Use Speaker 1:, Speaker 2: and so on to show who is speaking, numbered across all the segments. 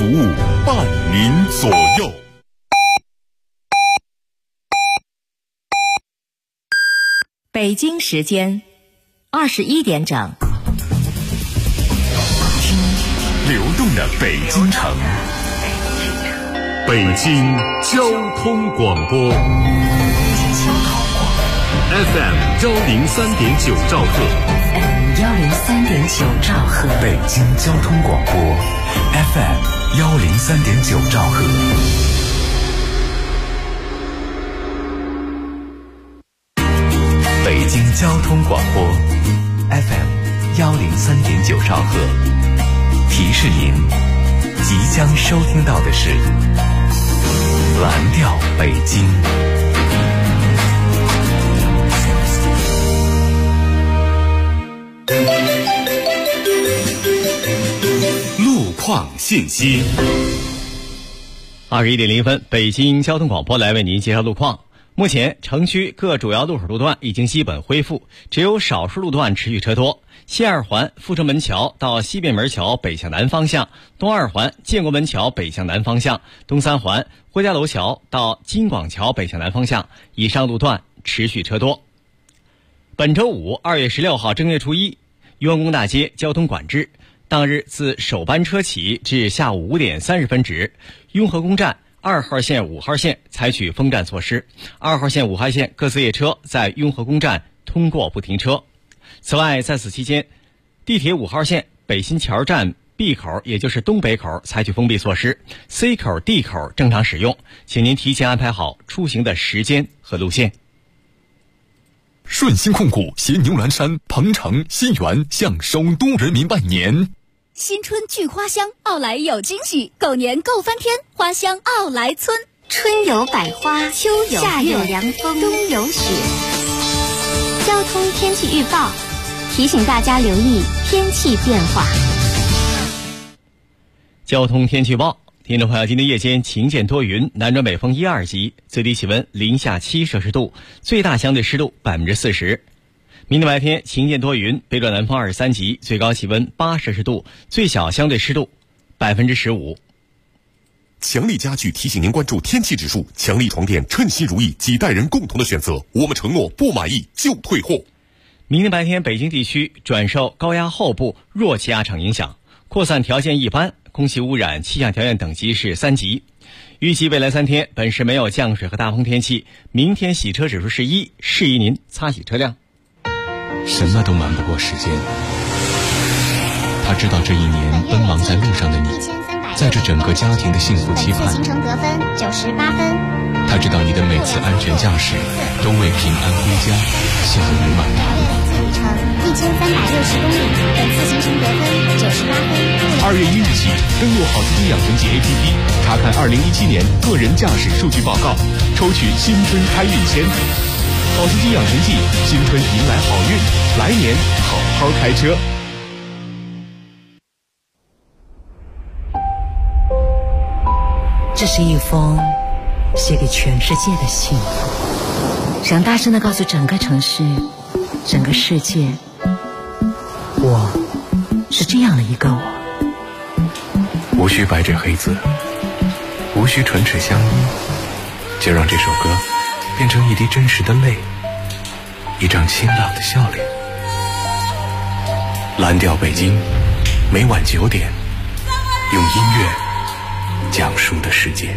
Speaker 1: 服务，伴您左右。
Speaker 2: 北京时间21点整，
Speaker 1: 听流动的北京城，北京交通广播 FM 103.9兆赫
Speaker 2: 103.9兆赫，
Speaker 1: 北京交通广播 FM 103.9兆赫。北京交通广播 FM 103.9兆赫，提示您即将收听到的是蓝调北京。路况信息。
Speaker 3: 21点0分，北京交通广播来为您介绍路况。目前城区各主要路口路段已经基本恢复，只有少数路段持续车多。西二环阜成门桥到西便门桥北向南方向，东二环建国门桥北向南方向，东三环郭家楼桥到金广桥北向南方向，以上路段持续车多。本周五2月16号正月初一，雍和宫大街交通管制，当日自首班车起至下午5点30分止，雍和宫站2号线、5号线采取封站措施，2号线、5号线各自列车在雍和宫站通过不停车。此外，在此期间，地铁5号线北新桥站 B 口，也就是东北口采取封闭措施， C 口、D 口正常使用，请您提前安排好出行的时间和路线。
Speaker 1: 顺鑫控股携牛栏山、鹏城、新源向首都人民拜年。
Speaker 4: 新春聚花香，奥莱有惊喜，狗年够翻天，花香奥莱村。
Speaker 5: 春有百花，秋有夏有凉风，冬有雪。交通天气预报提醒大家留意天气变化。
Speaker 3: 交通天气预报，听众朋友，今天夜间晴见多云，南转北风1、2级，最低气温零下7摄氏度，最大相对湿度40%。明天白天晴见多云，北转南风23级，最高气温8摄氏度，最小相对湿度15%。
Speaker 1: 强力家具提醒您关注天气指数，强力床垫称心如意，几代人共同的选择，我们承诺不满意就退货。
Speaker 3: 明天白天北京地区转受高压后部弱气压场影响，扩散条件一般，空气污染气象条件等级是3级。预计未来3天本市没有降水和大风天气，明天洗车指数是1，适宜您擦洗车辆。
Speaker 6: 什么都瞒不过时间，他知道这一年奔忙在路上的你，在这整个家庭的幸福期盼。
Speaker 5: 行程得分98分。
Speaker 6: 他知道你的每次安全驾驶都为平安归家献于满堂。
Speaker 5: 里程1360公里，本次行程得分98分。
Speaker 6: 2月1日起，登录好司机养成记 APP， 查看2017年个人驾驶数据报告，抽取新春开运签。好司机养成记，新春迎来好运，来年好好开车。
Speaker 2: 这是一封写给全世界的信，想大声地告诉整个城市、整个世界，我是这样的一个我。
Speaker 6: 无需白纸黑字，无需唇齿相依，就让这首歌变成一滴真实的泪，一张清朗的笑脸。蓝调北京，每晚9点，用音乐讲述的世界。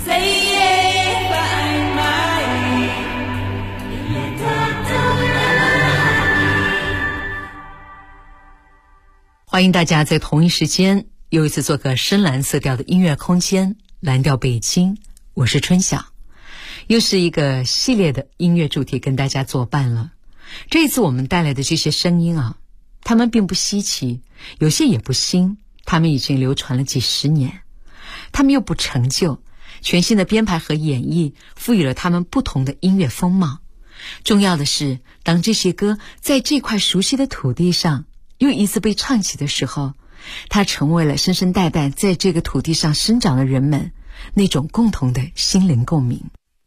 Speaker 2: 欢迎大家在同一时间又一次做个深蓝色调的音乐空间，蓝调北京，我是春晓。又是一个系列的音乐主题跟大家作伴了。这一次我们带来的这些声音啊，它们并不稀奇，有些也不新，它们已经流传了几十年，它们又不陈旧，全新的编排和演绎赋予了它们不同的音乐风貌。重要的是，当这些歌在这块熟悉的土地上又一次被唱起的时候，它成为了世世代代在这个土地上生长的人们那种共同的心灵共鸣。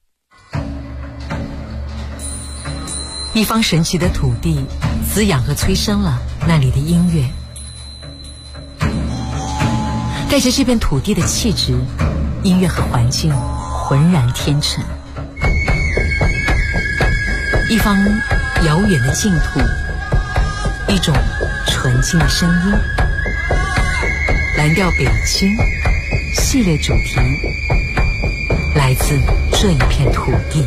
Speaker 2: 一方神奇的土地滋养和催生了那里的音乐。 带着这片土地的气质，音乐和环境浑然天成。一方遥远的净土，一种纯净的声音。蓝调北京系列主题来自这一片土地。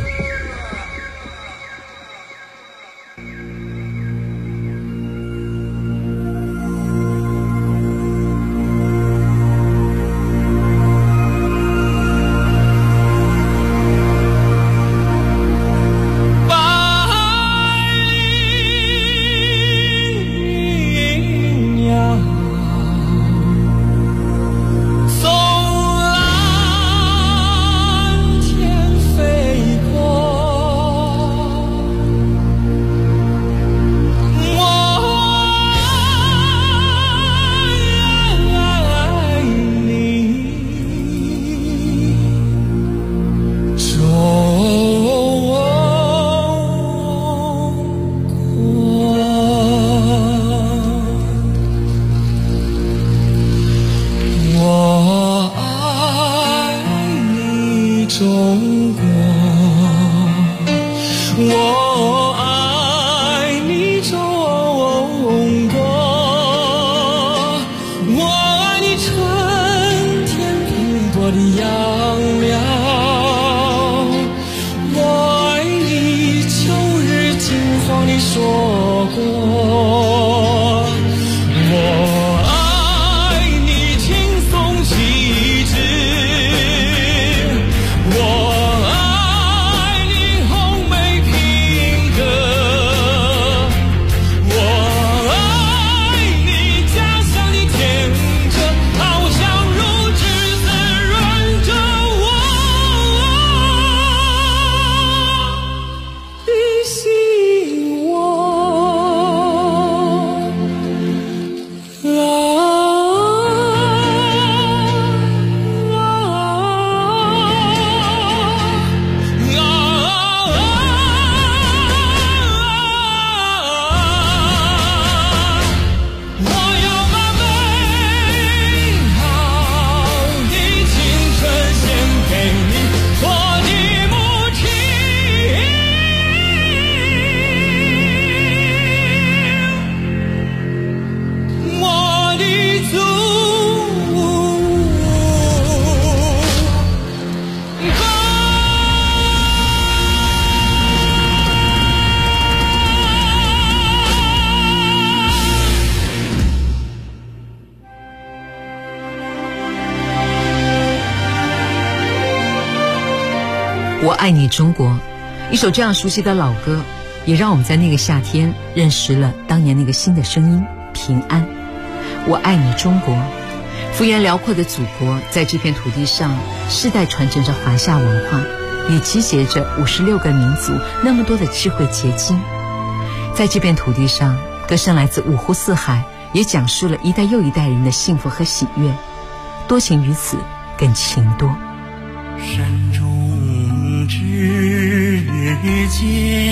Speaker 2: 我爱你中国，一首这样熟悉的老歌，也让我们在那个夏天认识了当年那个新的声音——平安。我爱你中国，幅员辽阔的祖国，在这片土地上世代传承着华夏文化，也集结着56个民族那么多的智慧结晶。在这片土地上，歌声来自五湖四海，也讲述了一代又一代人的幸福和喜悦。多情于此，更情多。
Speaker 7: 山中之间，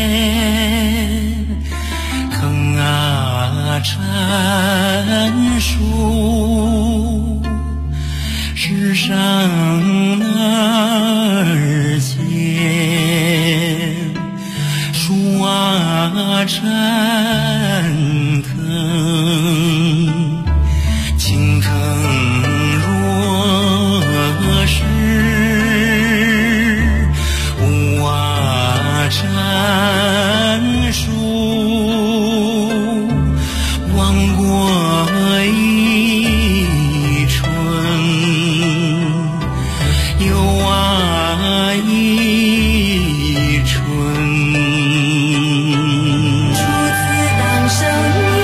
Speaker 7: 坑啊缠树，世上那儿间，树啊缠坑，青坑若是缠树，望过一春，又一春。初次诞生。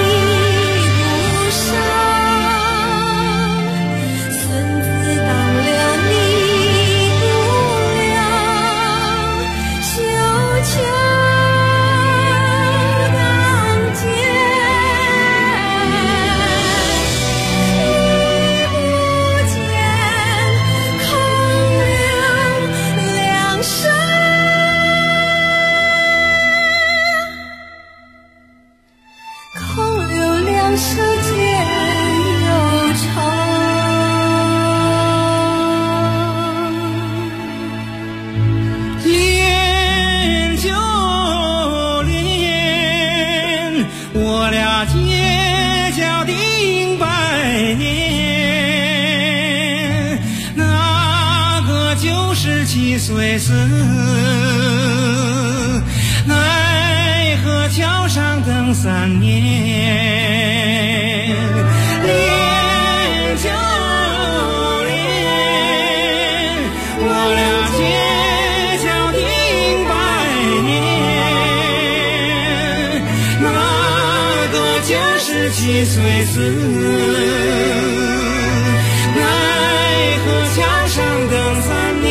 Speaker 7: 7岁时，奈何桥上等3年，练就练，我俩结交定100年，那个就是7岁时，奈何桥上等3年。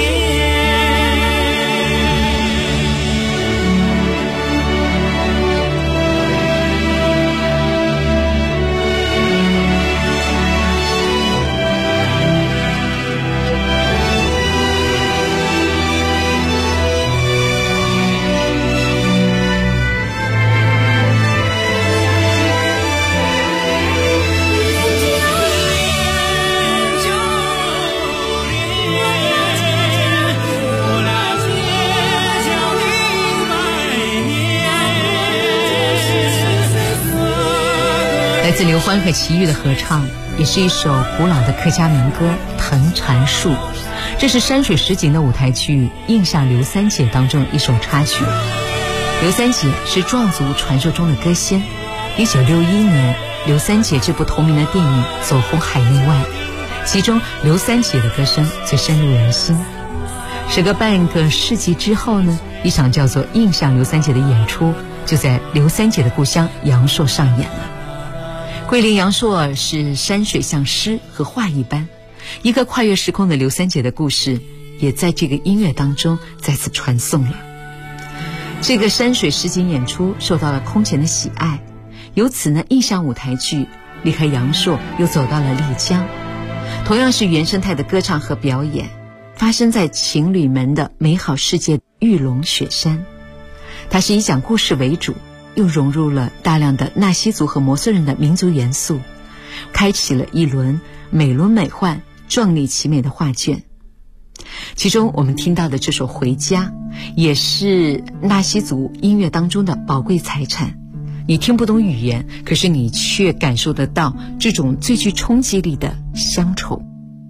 Speaker 2: 来自刘欢和齐豫的合唱，也是一首古老的客家民歌《藤缠树》。这是山水实景的舞台剧《印象刘三姐》当中的一首插曲。刘三姐是壮族传说中的歌仙。1961年，刘三姐这部同名的电影走红海内外，其中刘三姐的歌声最深入人心。时隔半个世纪之后呢，一场叫做《印象刘三姐》的演出就在刘三姐的故乡阳朔上演了。桂林阳朔是山水像诗和画一般，一个跨越时空的刘三姐的故事也在这个音乐当中再次传颂了。这个山水实景演出受到了空前的喜爱，由此呢，印象舞台剧离开阳朔又走到了丽江，同样是原生态的歌唱和表演，发生在情侣们的美好世界玉龙雪山。它是以讲故事为主，又融入了大量的纳西族和摩梭人的民族元素，开启了一轮美轮美奂、壮丽奇美的画卷。其中我们听到的这首《回家》也是纳西族音乐当中的宝贵财产。你听不懂语言，可是你却感受得到这种最具冲击力的乡愁。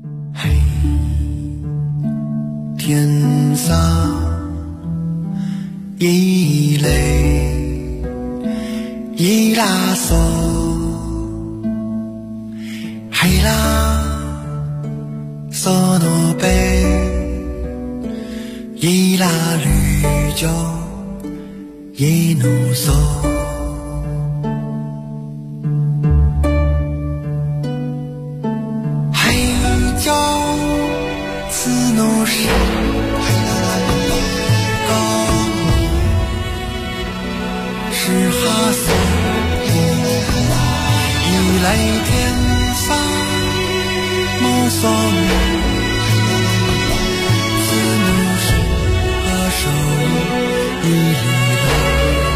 Speaker 7: 天上一泪一拉手，黑啦索诺贝一拉绿酒一怒手，黑酒此怒是高是哈索一来天上莫索此怒是何手一里头。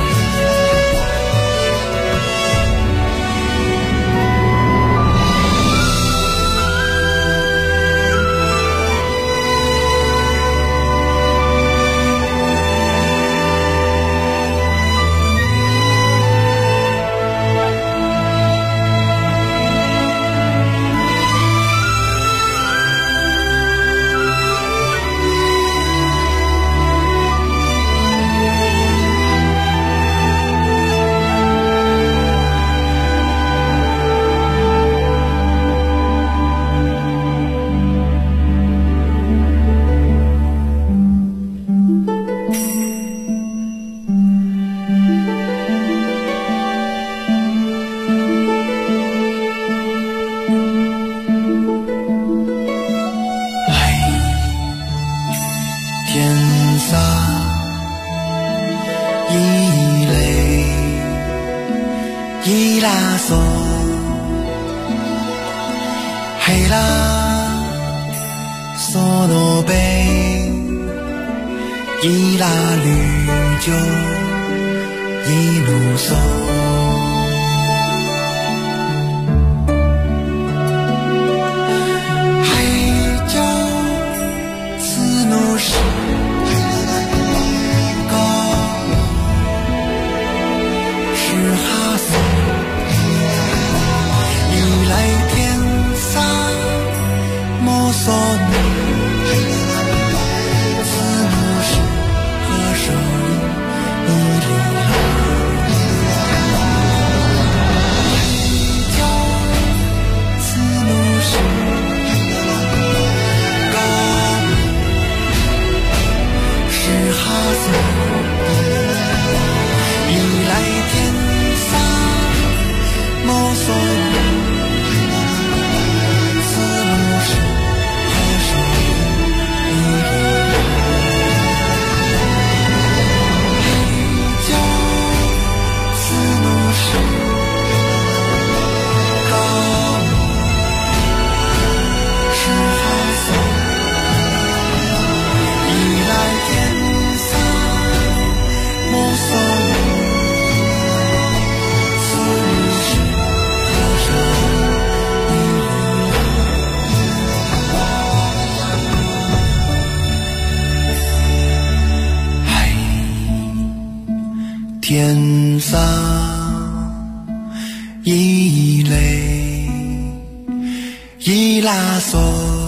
Speaker 7: 黑啦索诺贝一拉绿酒一路走，黑酒此怒是高是哈索一来天上莫索尼此天上一泪一拉索，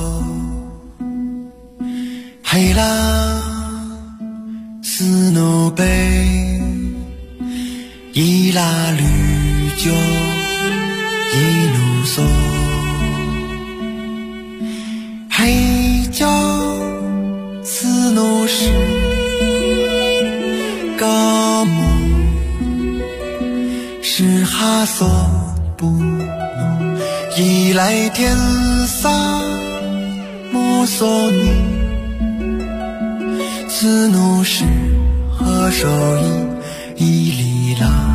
Speaker 7: 黑啦斯诺贝一拉绿酒一路索，黑酒斯诺是高木是哈索布诺一来天上摩索尼斯诺是何首一里拉。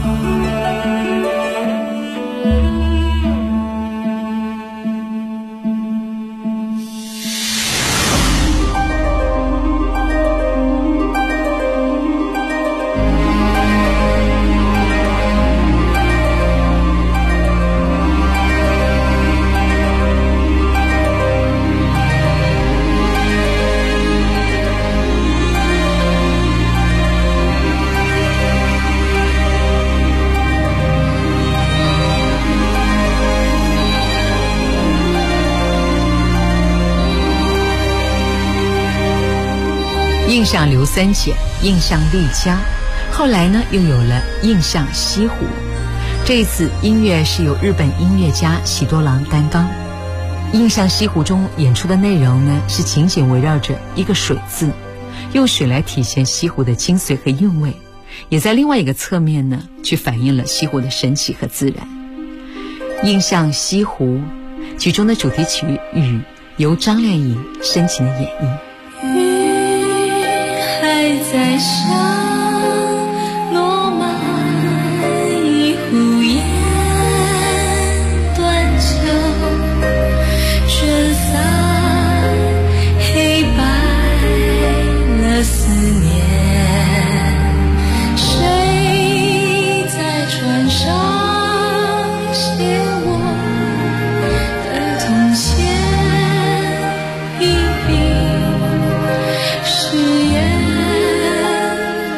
Speaker 2: 印象刘三姐，印象丽佳，后来呢又有了印象西湖。这一次音乐是由日本音乐家喜多郎担纲。印象西湖中演出的内容呢是紧紧围绕着一个水字，用水来体现西湖的精髓和韵味，也在另外一个侧面呢去反映了西湖的神奇和自然。印象西湖剧中的主题曲《雨》由张靓颖深情的演绎。
Speaker 8: 还在下，落满一湖烟，断桥卷散黑白了思念，谁在船上写我的痛线，一笔誓言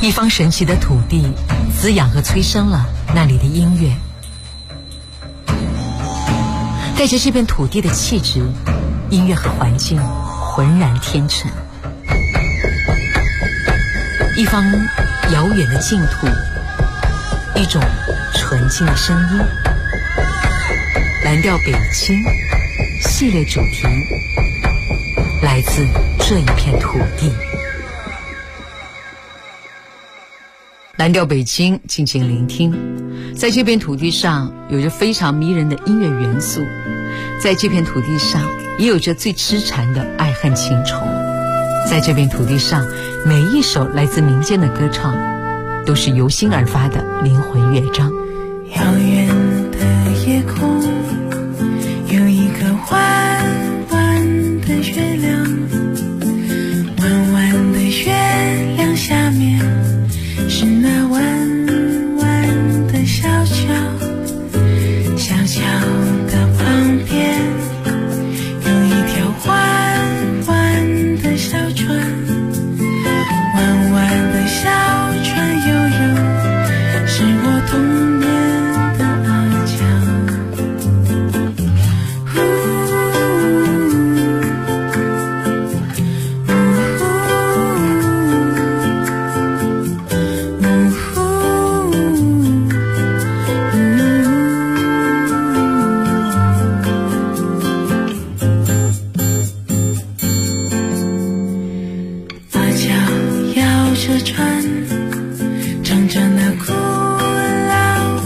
Speaker 2: 一方神奇的土地滋养和催生了那里的音乐，带着这片土地的气质，音乐和环境浑然天成。一方遥远的净土，一种纯净的声音。蓝调北京系列主题来自这一片土地。蓝调北京，静静聆听。在这片土地上有着非常迷人的音乐元素，在这片土地上也有着最痴缠的爱恨情仇。在这片土地上，每一首来自民间的歌唱都是由心而发的灵魂乐章。
Speaker 9: 遥远的夜空有一个弯弯的月亮，弯弯的月亮下面是那弯弯的小桥，小桥的旁边有一条弯弯的小船，弯弯的小船悠悠，是我童年的阿强。阿桥摇着船，唱着那古老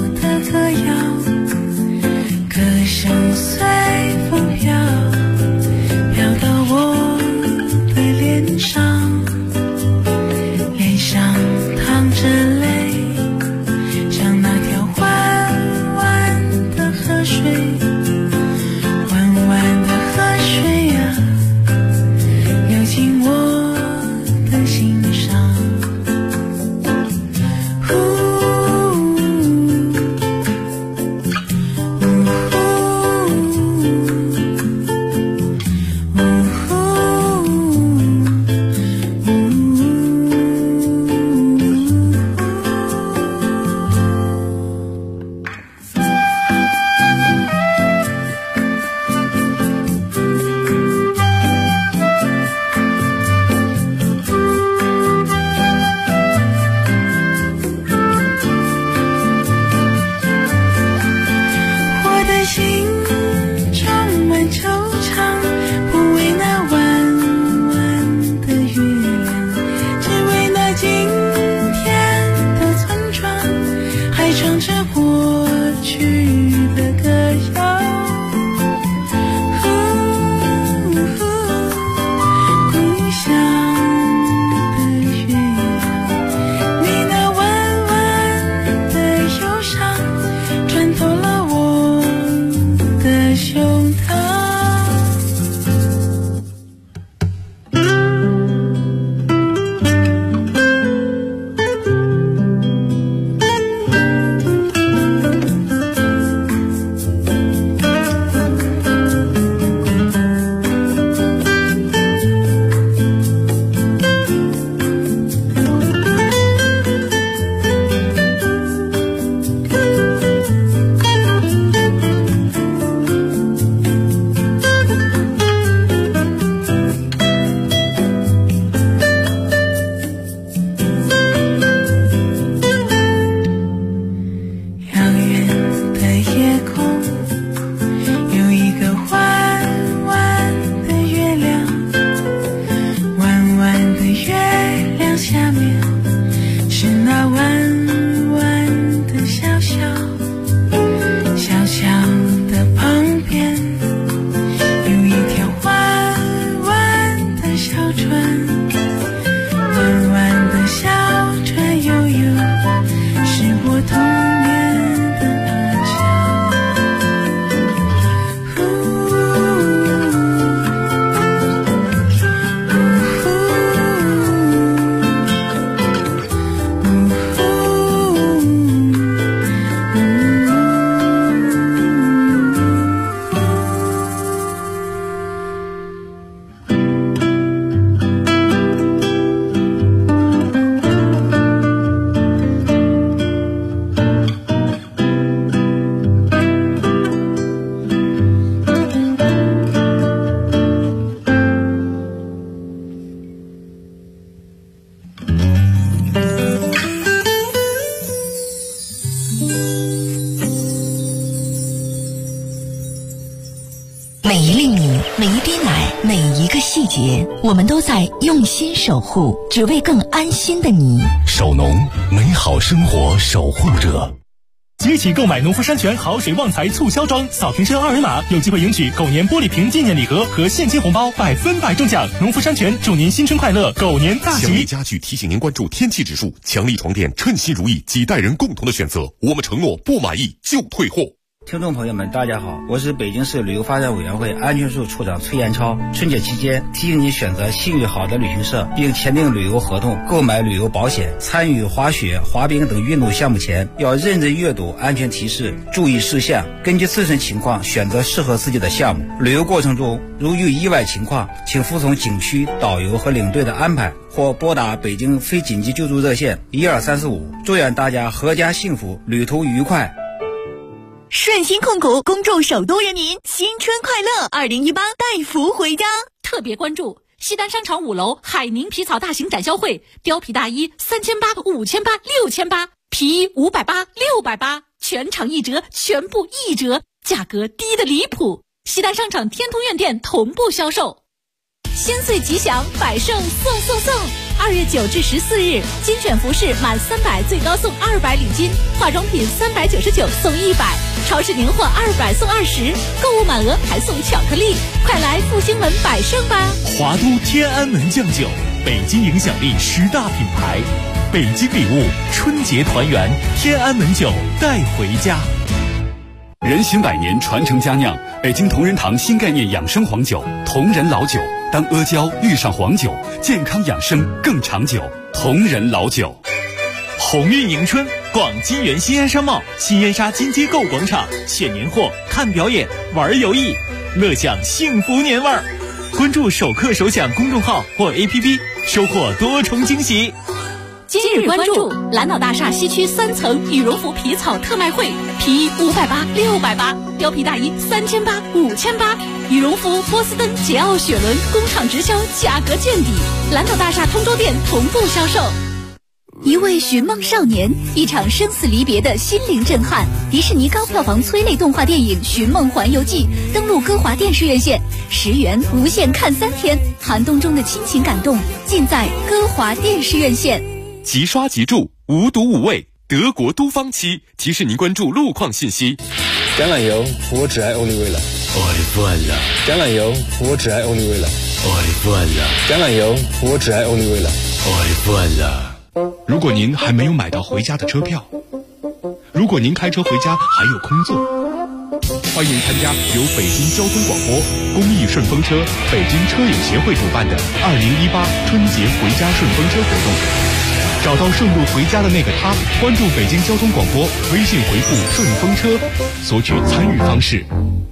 Speaker 10: 每一粒米，每一滴奶，每一个细节，我们都在用心守护，只为更安心的你。
Speaker 6: 守农，美好生活守护者。
Speaker 11: 即起购买农夫山泉好水旺财促销装，扫瓶车2维码有机会赢取狗年玻璃瓶纪念礼盒和现金红包，100%中奖。农夫山泉祝您新春快乐，狗年大吉！
Speaker 6: 强力家具提醒您关注天气指数，强力床垫称心如意，几代人共同的选择。我们承诺不满意就退货。
Speaker 12: 听众朋友们，大家好，我是北京市旅游发展委员会安全处处长崔延超。春节期间，提醒您选择信誉好的旅行社，并签订旅游合同，购买旅游保险。参与滑雪、滑冰等运动项目前，要认真阅读安全提示，注意事项，根据自身情况选择适合自己的项目。旅游过程中，如遇意外情况，请服从景区导游和领队的安排，或拨打北京非紧急救助热线12345。祝愿大家阖家幸福，旅途愉快。
Speaker 10: 顺鑫控股恭祝首都人民新春快乐，2018带福回家。
Speaker 13: 特别关注西单商场5楼海宁皮草大型展销会，貂皮大衣3800、5800、6800，皮衣580、680，全场1折，全部1折，价格低得离谱。西单商场天通苑店同步销售。新岁吉祥，百盛送！2月9至14日，精选服饰满300最高送200礼金，化妆品399送100，超市年货200送20，购物满额还送巧克力，快来复兴门百盛吧！
Speaker 11: 华都天安门酱酒，北京影响力10大品牌，北京礼物，春节团圆，天安门酒带回家。
Speaker 14: 人行百年，传承佳酿，北京同仁堂新概念养生黄酒，同仁老酒。当阿胶遇上黄酒，健康养生更长久。同仁老酒。
Speaker 11: 鸿运迎春，逛金源新安商贸、新燕莎金街购物广场，选年货、看表演、玩游艺，乐享幸福年味儿。关注首客首享公众号或 APP， 收获多重惊喜。
Speaker 13: 今日关注蓝岛大厦西区3层羽绒服皮草特卖会，皮衣580、680，貂皮大衣3800、5800，羽绒服波司登、捷奥雪伦工厂直销，价格见底。蓝岛大厦通州店同步销售。
Speaker 4: 一位寻梦少年，一场生死离别的心灵震撼。迪士尼高票房催泪动画电影《寻梦环游记》登陆歌华电视院线，10元无限看3天，寒冬中的亲情感动，尽在歌华电视院线。
Speaker 6: 即刷即住，无毒无味，德国都芳漆提示您关注路况信息。
Speaker 15: 橄榄油，我只爱欧丽味了。橄榄油，我只爱欧丽味了。橄榄油，我只爱欧丽味了。
Speaker 6: 如果您还没有买到回家的车票，如果您开车回家还有空座，欢迎参加由北京交通广播、公益顺风车、北京车友协会主办的2018春节回家顺风车活动。找到顺路回家的那个他，关注北京交通广播，微信回复顺风车，索取参与方式。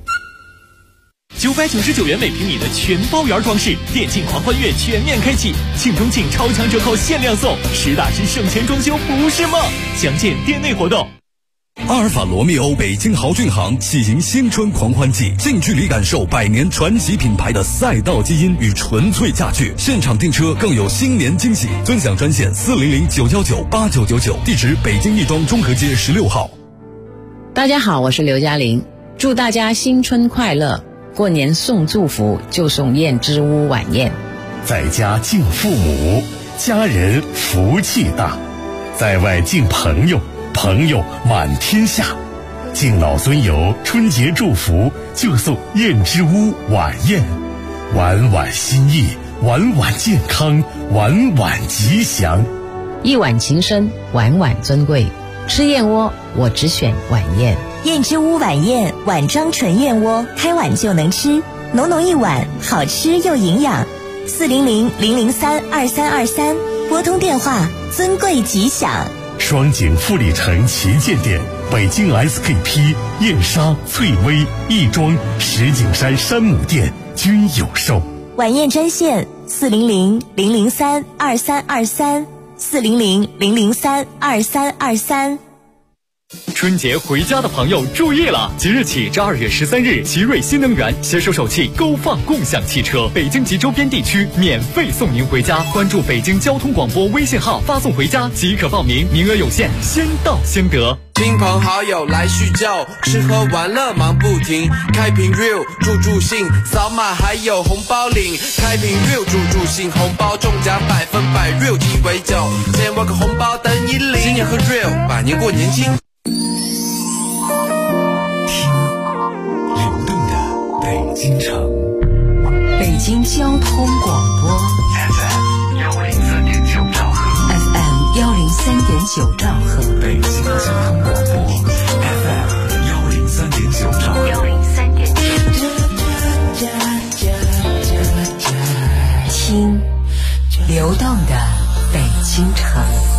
Speaker 11: 999元每平米的全包圆装饰，电竞狂欢月全面开启，庆中庆超强折扣限量送，实打实省钱装修不是梦。详见店内活动。
Speaker 16: 阿尔法罗密欧北京豪骏行喜迎新春狂欢季，近距离感受100年传奇品牌的赛道基因与纯粹驾趣，现场订车更有新年惊喜。尊享专线400-919-8999，地址北京亦庄中和街16号。
Speaker 17: 大家好，我是刘嘉玲，祝大家新春快乐。过年送祝福就送燕之屋晚宴。
Speaker 18: 在家敬父母，家人福气大；在外敬朋友，朋友满天下。敬老尊友，春节祝福就送燕之屋晚宴，晚晚心意，晚晚健康，晚晚吉祥。
Speaker 17: 一碗情深，晚晚尊贵。吃燕窝，我只选晚宴。
Speaker 10: 燕之屋晚宴，碗装纯燕窝，开碗就能吃，浓浓一碗，好吃又营养。400-003-2323，拨通电话，尊贵吉祥。
Speaker 18: 双井富力城旗舰店、北京 SKP、燕莎、翠微、亦庄、石景山山姆店均有售。
Speaker 10: 晚宴专线400-003-2323，400-003-2323。
Speaker 19: 春节回家的朋友注意了！即日起至2月13日，奇瑞新能源携手首汽勾放共享汽车，北京及周边地区免费送您回家。关注北京交通广播微信号，发送回家即可报名，名额有限，先到先得。
Speaker 20: 亲朋好友来叙旧，吃喝玩乐忙不停，开瓶 real 助兴，扫码还有红包领，开瓶 real 助兴，红包中奖100%， real 鸡尾酒，千万个红包等你领，新年喝 real， 百年过年轻。
Speaker 1: 听流动的北京城，
Speaker 10: 北京交通广播
Speaker 1: FM 103.9兆赫
Speaker 10: ，FM 103.9兆赫，
Speaker 1: 北京交通广播 FM 103.9兆赫，103.9。
Speaker 10: 听流动的北京城。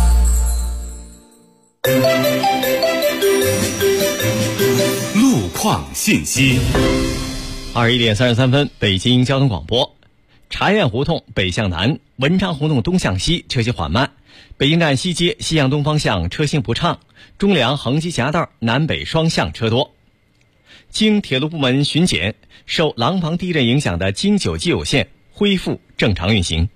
Speaker 14: 路况信息。
Speaker 3: 21点33分，北京交通广播。茶院胡同北向南，文昌胡同东向西车行缓慢，北京站西街西向东方向车行不畅，中粮横基夹道南北双向车多。经铁路部门巡检，受廊坊地震影响的京九基有线恢复正常运行。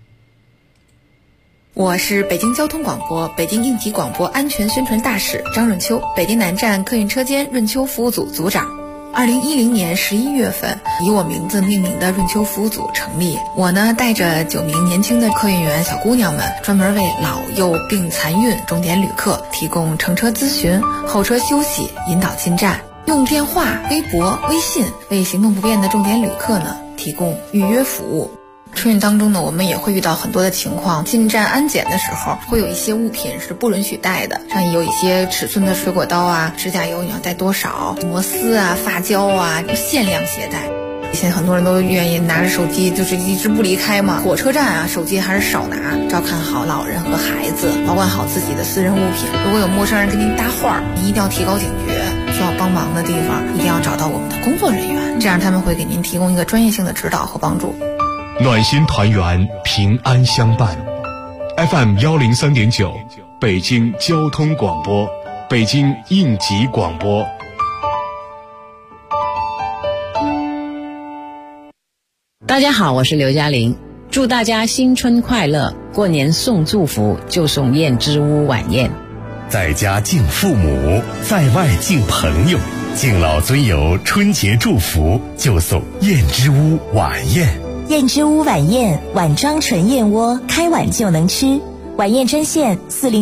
Speaker 21: 我是北京交通广播北京应急广播安全宣传大使张润秋，北京南站客运车间润秋服务组组长。2010年11月份，以我名字命名的润秋服务组成立。我呢，带着9名年轻的客运员小姑娘们，专门为老幼病残孕重点旅客提供乘车咨询、候车休息、引导进站，用电话、微博、微信为行动不便的重点旅客呢提供预约服务。春运当中呢，我们也会遇到很多的情况，进站安检的时候会有一些物品是不允许带的，像有一些尺寸的水果刀啊、指甲油你要带多少、摩丝啊、发胶啊，限量携带。现在很多人都愿意拿着手机就是一直不离开嘛，火车站啊手机还是少拿，照看好老人和孩子，保管好自己的私人物品。如果有陌生人跟您搭话，你一定要提高警觉，需要帮忙的地方一定要找到我们的工作人员，这样他们会给您提供一个专业性的指导和帮助。
Speaker 6: 暖心团圆，平安相伴。FM 103.9，北京交通广播，北京应急广播。
Speaker 17: 大家好，我是刘嘉玲，祝大家新春快乐！过年送祝福就送燕之屋晚宴，
Speaker 18: 在家敬父母，在外敬朋友，敬老尊游，春节祝福就送燕之屋晚宴。
Speaker 10: 燕之屋晚宴，碗装纯燕窝，开碗就能吃。晚宴专线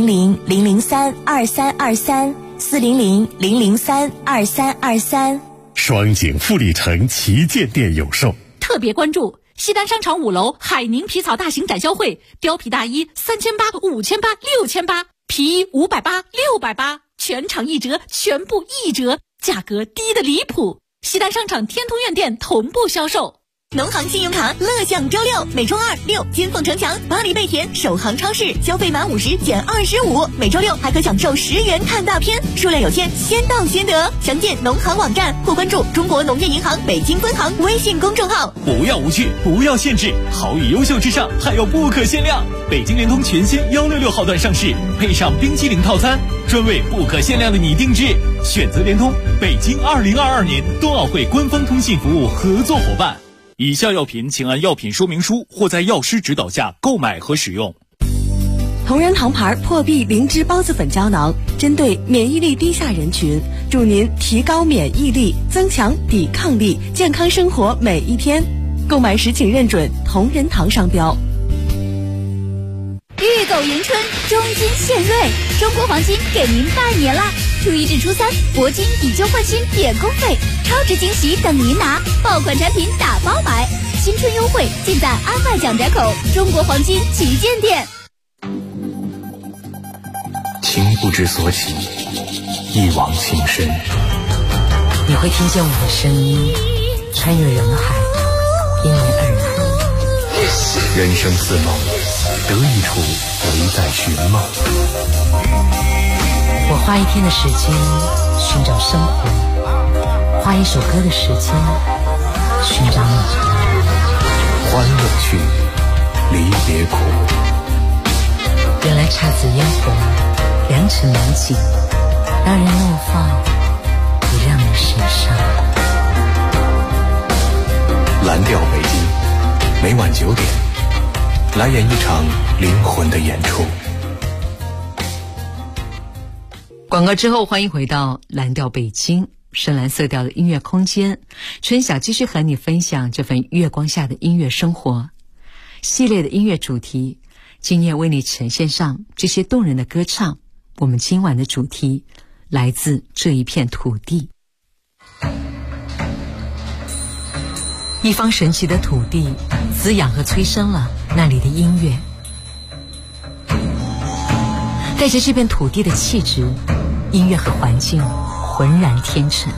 Speaker 10: 400-003-2323，400-003-2323。
Speaker 18: 双井富力城旗舰店有售。
Speaker 13: 特别关注西单商场5楼海宁皮草大型展销会，貂皮大衣3800、5800、6800，皮衣580、680，全场1折，全部1折，价格低得离谱。西单商场天通苑店同步销售。
Speaker 10: 农行信用卡乐享周6，每周2、6金凤城墙、巴黎贝甜、首航超市消费满50减25，每周6还可享受10元看大片，数量有限，先到先得。详见农行网站或关注中国农业银行北京分行微信公众号。
Speaker 11: 不要无趣，不要限制，好与优秀之上还有不可限量。北京联通全新166号段上市，配上冰淇淋套餐，专为不可限量的你定制。选择联通，北京2022年冬奥会官方通信服务合作伙伴。以下药品请按药品说明书或在药师指导下购买和使用。
Speaker 22: 同仁堂牌破壁灵芝孢子粉胶囊，针对免疫力低下人群，助您提高免疫力，增强抵抗力，健康生活每一天。购买时请认准同仁堂商标。
Speaker 4: 预购迎春，中金献瑞，中国黄金给您拜年啦！初1至初3，铂金以旧换新免工费，超值惊喜等您拿，爆款产品打包买，新春优惠尽在安外蒋宅口中国黄金旗舰店。
Speaker 1: 情不知所起，一往情深。
Speaker 2: 你会听见我的声音，穿越人海，因你而来。
Speaker 1: 人生似梦，得意处唯在寻梦。
Speaker 2: 我花1天的时间寻找生活，花1首歌的时间寻找你。
Speaker 1: 欢乐去，离别苦。
Speaker 2: 原来姹紫嫣红，良辰美景， 让人怒放，也让人神伤。
Speaker 1: 蓝调北京，每晚9点，来演一场灵魂的演出。
Speaker 2: 广告之后，欢迎回到蓝调北京，深蓝色调的音乐空间。春晓继续和你分享这份月光下的音乐生活系列的音乐主题，今夜为你呈现上这些动人的歌唱。我们今晚的主题来自这一片土地，一方神奇的土地滋养和催生了那里的音乐，带着这片土地的气质，音乐和环境浑然天成。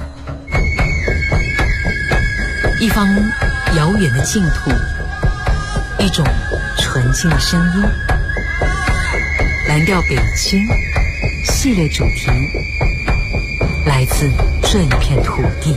Speaker 2: 一方遥远的净土，一种纯净的声音。蓝调北京系列主题来自这一片土地。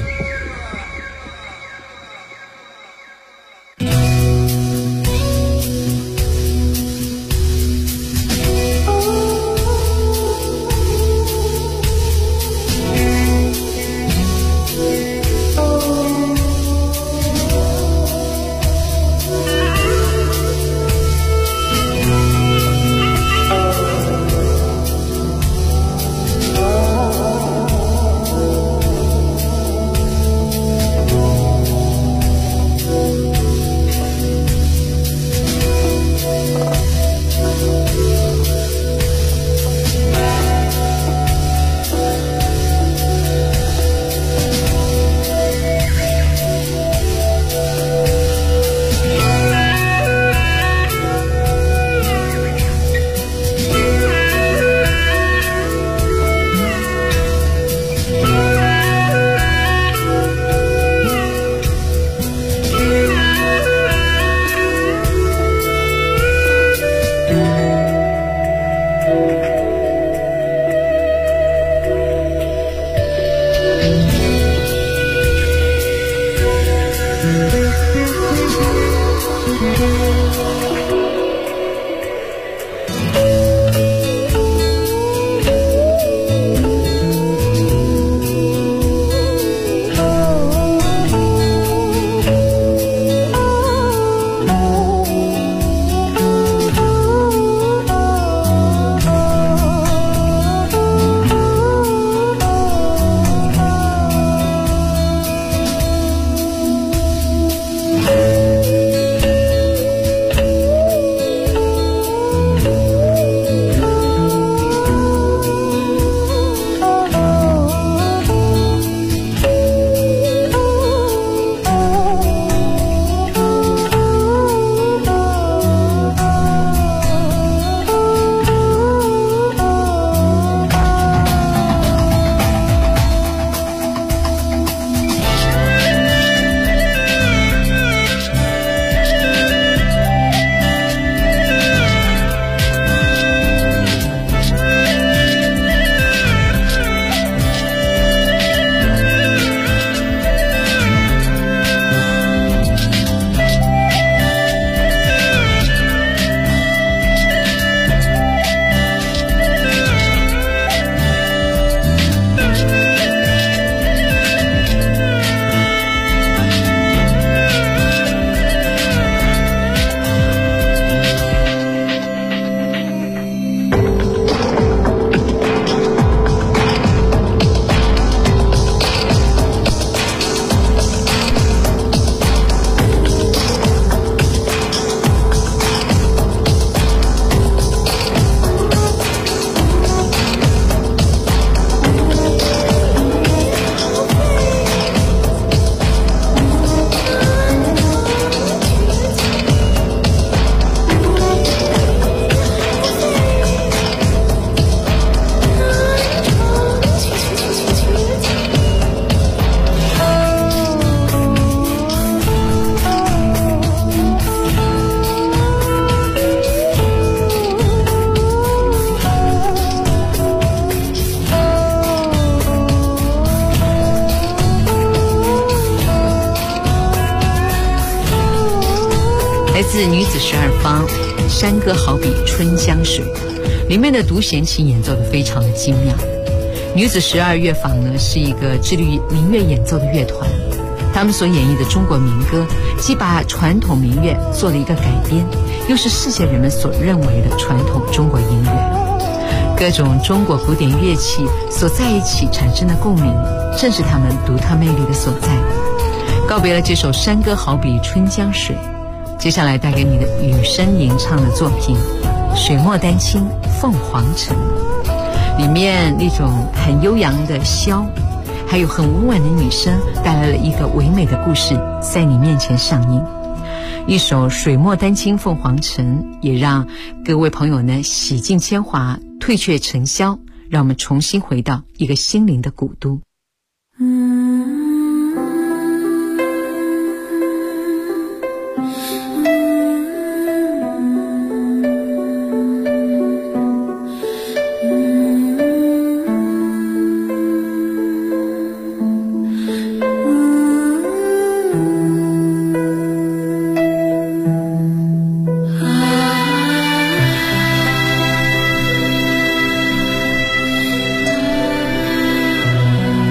Speaker 2: 来自女子十二方，山歌好比春江水，里面的独弦琴演奏得非常的精妙。 女子12乐坊呢是一个致力于民乐演奏的乐团，他们所演绎的中国民歌既把传统民乐做了一个改编，又是世界人们所认为的传统中国音乐。各种中国古典乐器所在一起产生的共鸣，正是他们独特魅力的所在。告别了这首山歌好比春江水，接下来带给你的女声吟唱的作品《水墨丹青凤凰城》，里面那种很悠扬的箫，还有很温婉的女声，带来了一个唯美的故事在你面前上映。一首《水墨丹青凤凰城》也让各位朋友呢洗尽铅华，退却尘嚣，让我们重新回到一个心灵的古都。
Speaker 8: 啊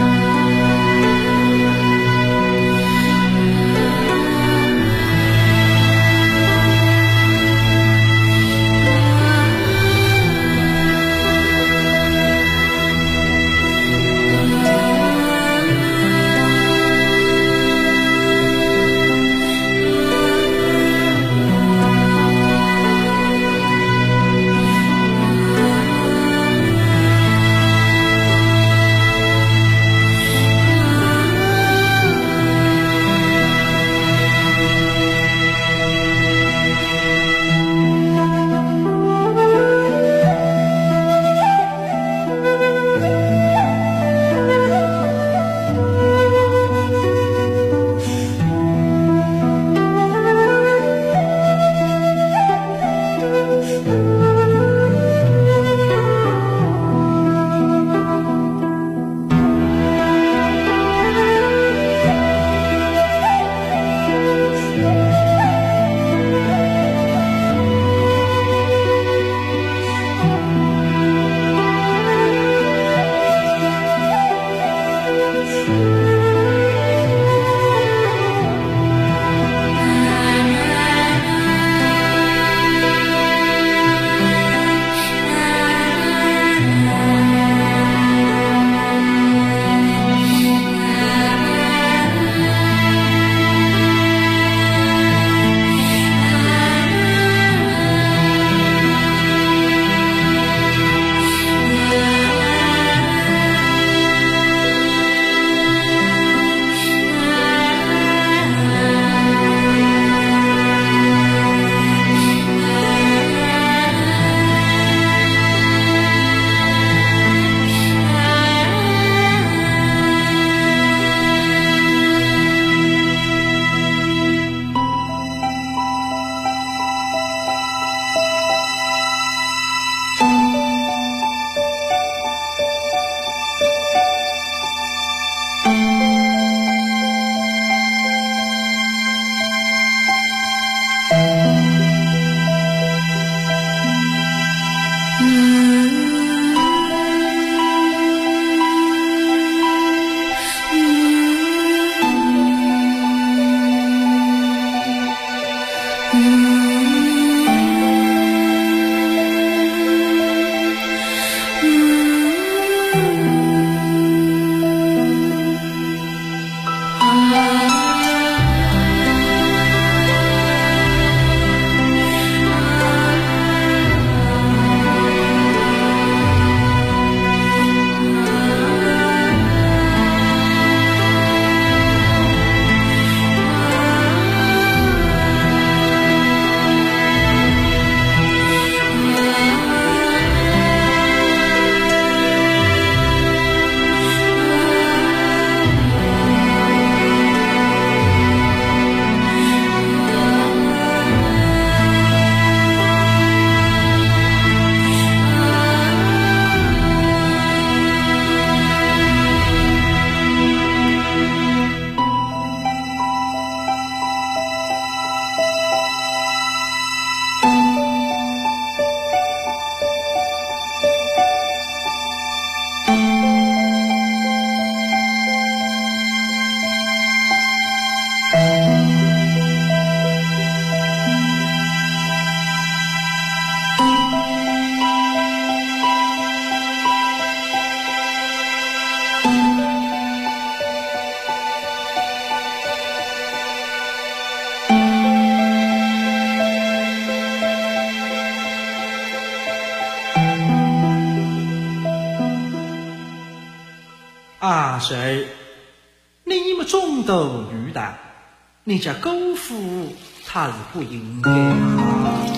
Speaker 5: 是儿，你们种豆育蛋，你家狗夫他是不应该啊。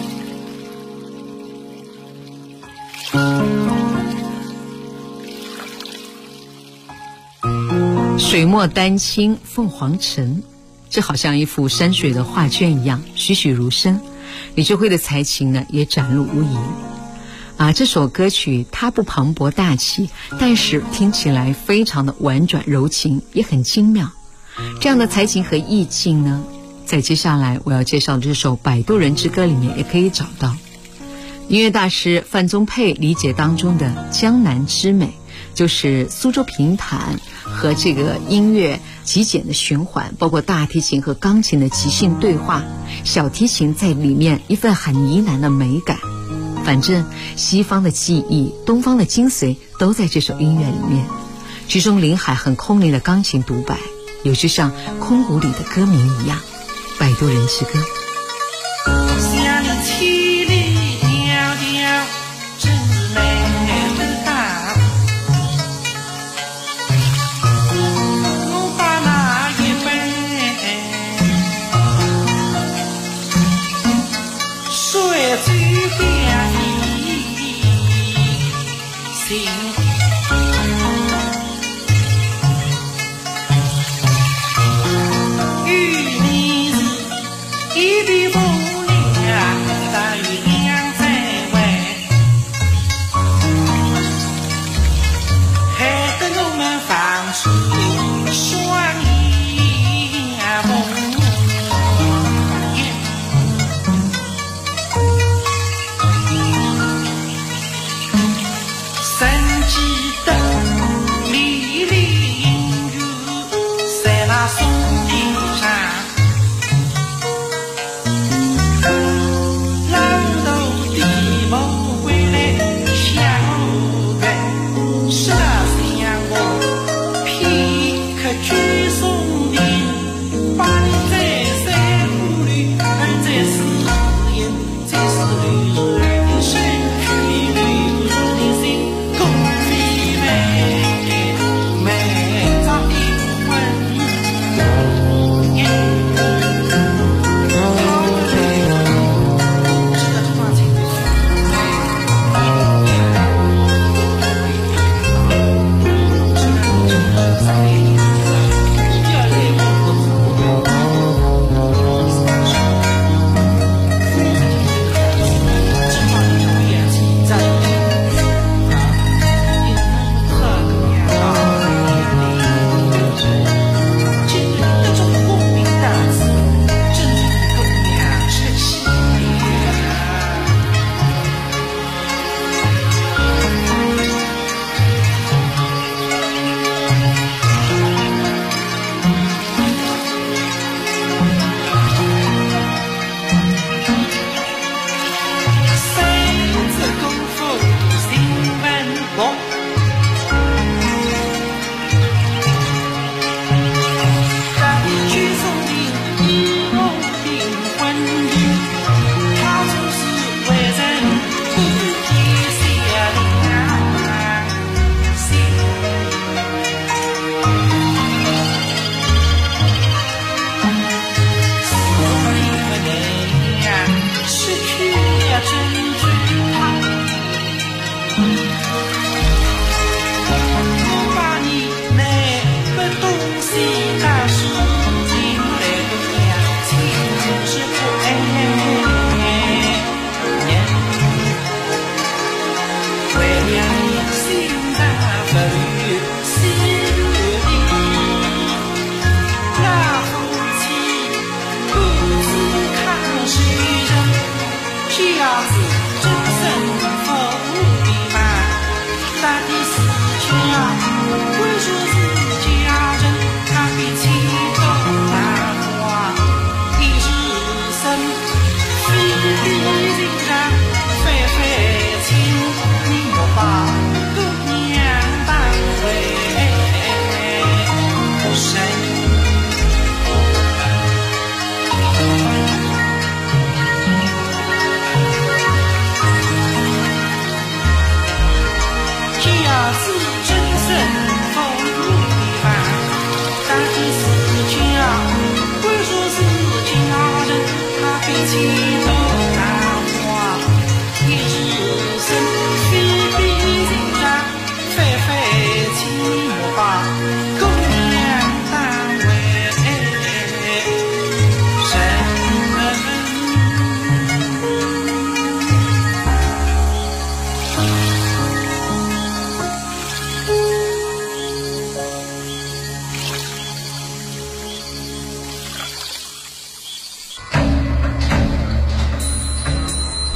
Speaker 2: 水墨丹青凤凰城，这好像一幅山水的画卷一样，栩栩如生。李智慧的才情呢，也展露无遗。这首歌曲它不磅礴大气，但是听起来非常的婉转柔情，也很精妙。这样的才情和意境呢，在接下来我要介绍的这首《摆渡人之歌》里面也可以找到。音乐大师范宗沛理解当中的江南之美，就是苏州评弹和这个音乐极简的循环，包括大提琴和钢琴的即兴对话，小提琴在里面一份很呢喃的美感。反正西方的技艺，东方的精髓都在这首音乐里面。其中林海很空灵的钢琴独白，有就像空谷里的歌名一样，《摆渡人之歌》。
Speaker 9: 想你千里迢迢只难得到，我把那一本水嘴边心与你是一笔不了，大于两在外，害得我们放出双眼梦。深记得历历英语在那松顶上，老头的梦回来想我，是那想我偏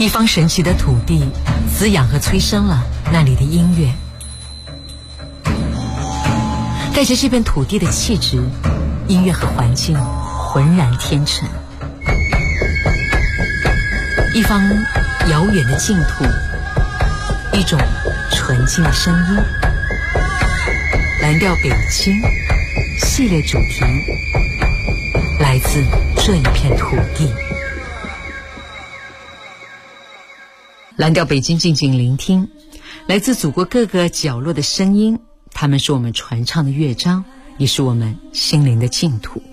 Speaker 2: 一方神奇的土地，滋养和催生了那里的音乐，带着这片土地的气质，音乐和环境浑然天成。一方遥远的净土，一种纯净的声音。蓝调北京系列主题来自这一片土地。蓝调北京，静静聆听来自祖国各个角落的声音，它们是我们传唱的乐章，也是我们心灵的净土。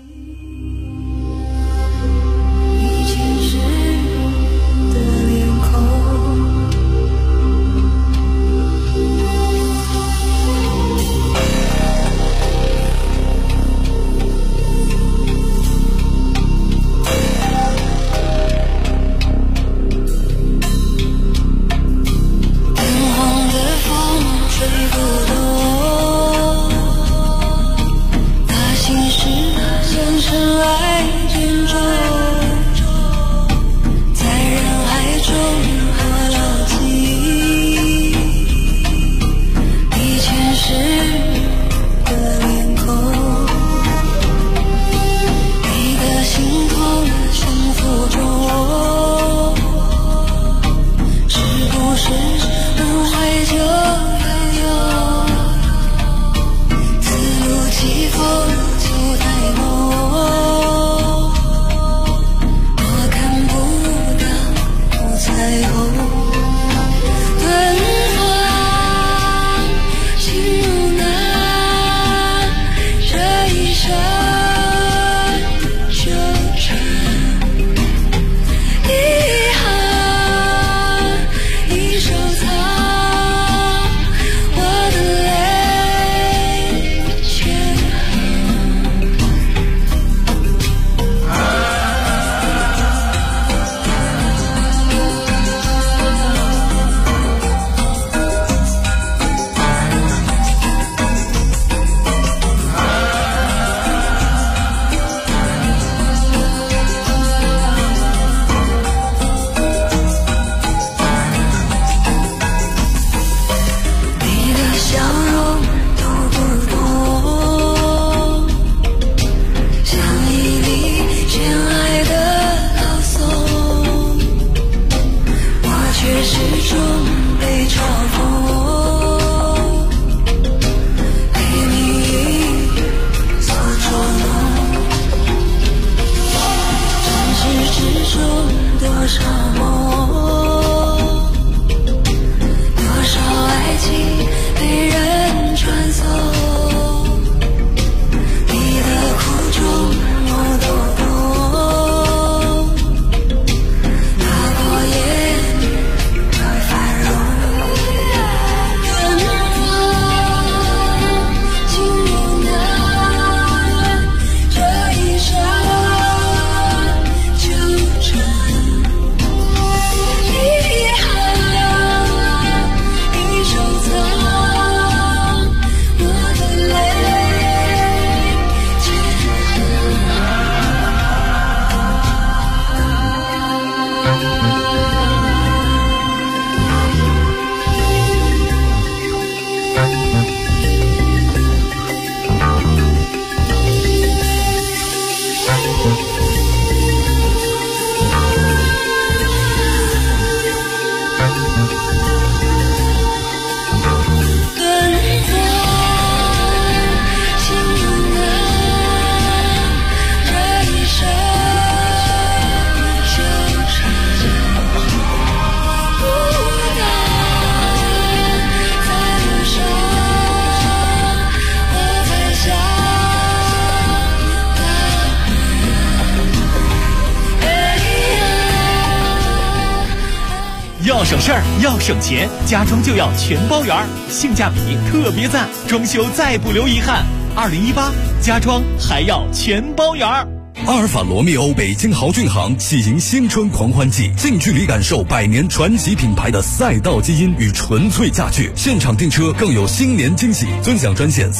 Speaker 11: 要省事儿，要省钱，家装就要全包圆儿，性价比特别赞，装修再不留遗憾。2018家装还要全包圆儿。
Speaker 16: 阿尔法罗密欧北京豪骏行喜迎新春狂欢季，近距离感受100年传奇品牌的赛道基因与纯粹驾趣，现场订车更有新年惊喜，尊享专线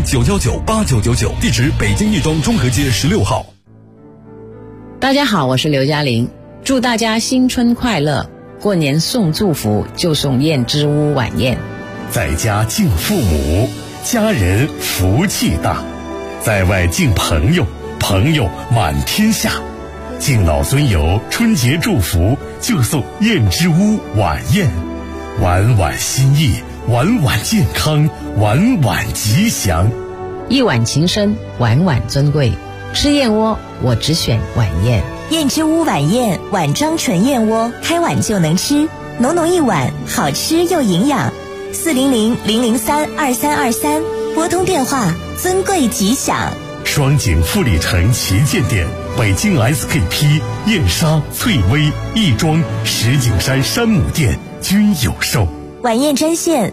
Speaker 16: 400-919-8999，地址北京亦庄中和街16号。
Speaker 17: 大家好，我是刘嘉玲，祝大家新春快乐， 过年送祝福就送燕之屋晚宴。
Speaker 18: 在家敬父母，家人福气大；在外敬朋友，朋友满天下。敬老尊友，春节祝福就送燕之屋晚宴，晚晚心意，晚晚健康，晚晚吉祥。
Speaker 17: 一碗情深，晚晚尊贵。吃燕窝，我只选晚宴。
Speaker 10: 燕之屋晚宴，碗装纯燕窝，开碗就能吃，浓浓一碗，好吃又营养。400-003-2323，拨通电话，尊贵吉祥。
Speaker 18: 双井富力城旗舰店、北京 SKP、燕莎、翠微、亦庄、石景山山姆店均有售。
Speaker 10: 晚宴专线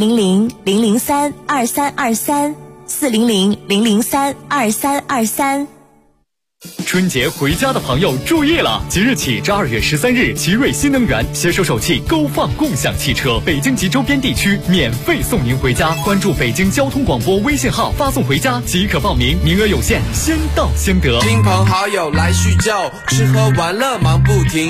Speaker 10: 400-003-2323。400-003-2323。
Speaker 19: 春节回家的朋友注意了！即日起至2月13日，奇瑞新能源携手首汽勾放共享汽车，北京及周边地区免费送您回家。关注北京交通广播微信号，发送回家即可报名，名额有限，先到先得。
Speaker 20: 亲朋好友来叙旧，吃喝玩乐忙不停。